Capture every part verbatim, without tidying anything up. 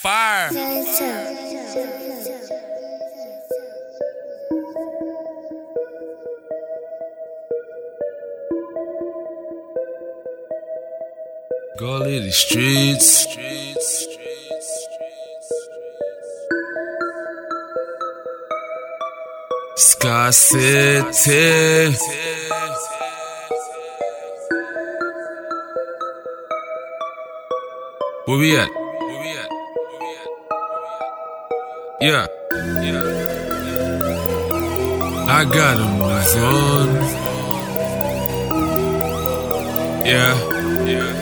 Fire. Go to the streets. streets, streets, Sky City. Where we at? Yeah, yeah. I gotta move on. Yeah, yeah.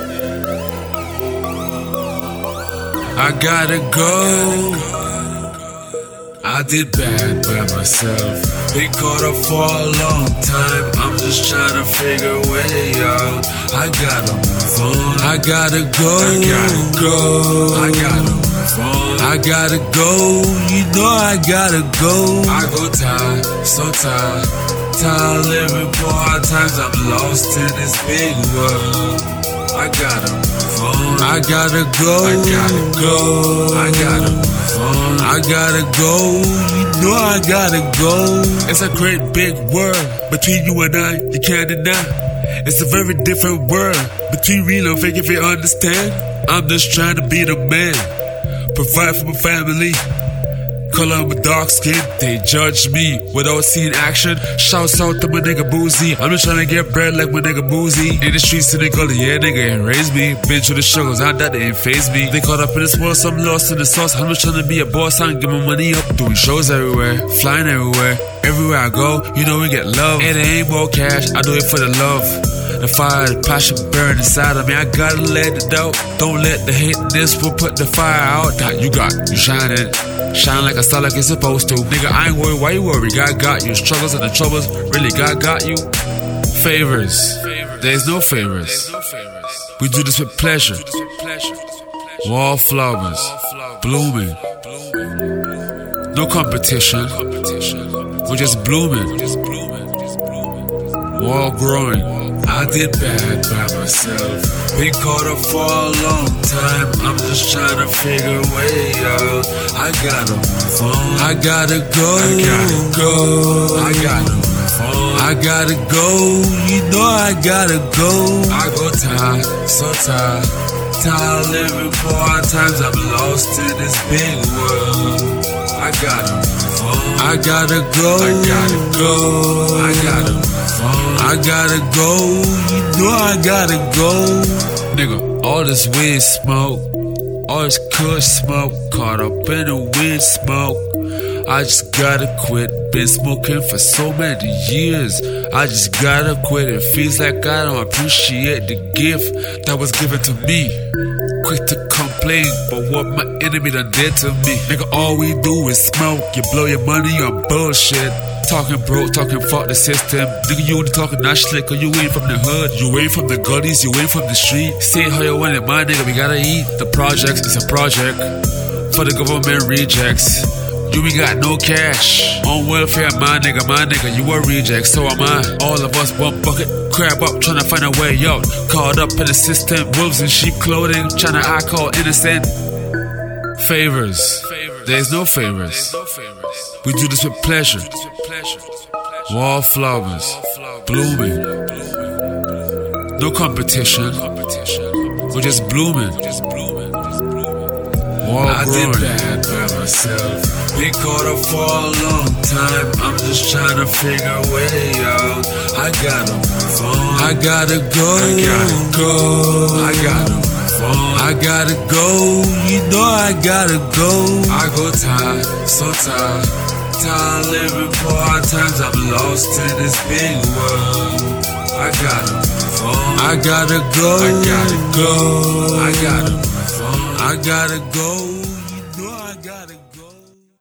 I gotta go. I did bad by myself. Been caught up for a long time. I'm just trying to figure a way out. I gotta move on. I gotta go. I gotta go. I gotta move on. I gotta go. You know I gotta go. I go tired, so tired. Tired living for hard times. I'm lost in this big world. I gotta move on. I gotta go. I gotta go. I gotta move on. I gotta go. You know I gotta go. It's a great big world between you and I. You can't deny. It's a very different world between real and fake. If you understand, I'm just trying to be the man. Provide for my family. Color of my dark skin, they judge me without seeing action. Shouts out to my nigga Boozy. I'm just trying to get bread like my nigga Boozy. In the streets in the gully, yeah, nigga ain't raised me. Been through the struggles, I doubt they ain't phase me. They caught up in this world, so I'm lost in the sauce. I'm just trying to be a boss, I can get my money up. Doing shows everywhere, flying everywhere. Everywhere I go, you know we get love. And it ain't more cash, I do it for the love. The fire, the passion burn inside of me. I gotta let it out. Don't let the hate in this will put the fire out. That you got, you shining. Shine like a star like it's supposed to. Nigga, I ain't worried, why you worry? God got you. Struggles and the troubles, really God got you. Favors, there's no favors. We do this with pleasure. Wallflowers, blooming. No competition. We're just blooming. Wall growing. I did bad by myself. Been caught up for a long time. I'm just trying to figure a way out. I gotta move on. I gotta go. I gotta go. I gotta move on. I gotta go. You know I gotta go. I go tired, so tired. Tired living for hard times. I'm lost in this big world. I gotta move on. I gotta go. I gotta go. I gotta move on. I gotta go. You know I gotta go. Nigga, all this weed smoke, all this kush smoke, caught up in the weed smoke. I just gotta quit. Been smoking for so many years. I just gotta quit. It feels like I don't appreciate the gift that was given to me. Quick to complain, but what my enemy done did to me. Nigga, all we do is smoke. You blow your money on bullshit. Talking broke, talking fuck the system. Nigga, you only talking that slick, or you ain't from the hood. You ain't from the gullies, you ain't from the street. Say how you want it, my nigga, we gotta eat. The projects is a project for the government rejects. You ain't got no cash. On welfare, my nigga, my nigga, you a reject, so am I. All of us one bucket, crab up, tryna find a way out. Caught up in the system, wolves in sheep clothing, tryna act all innocent. Favors, there's no favors. We do this with pleasure. Wallflowers, blooming. No competition. We're just blooming. Wall I growing. Did bad by myself. Been caught up for a long time. I'm just trying to figure a way out. I gotta move on. I gotta go. I gotta go. I gotta move on. I gotta go. You know I gotta go. I go tired, so tired. Tired living for hard times. I'm lost in this big world. I gotta move on. I gotta go. I gotta go. I gotta move on. I gotta go. You know I gotta go.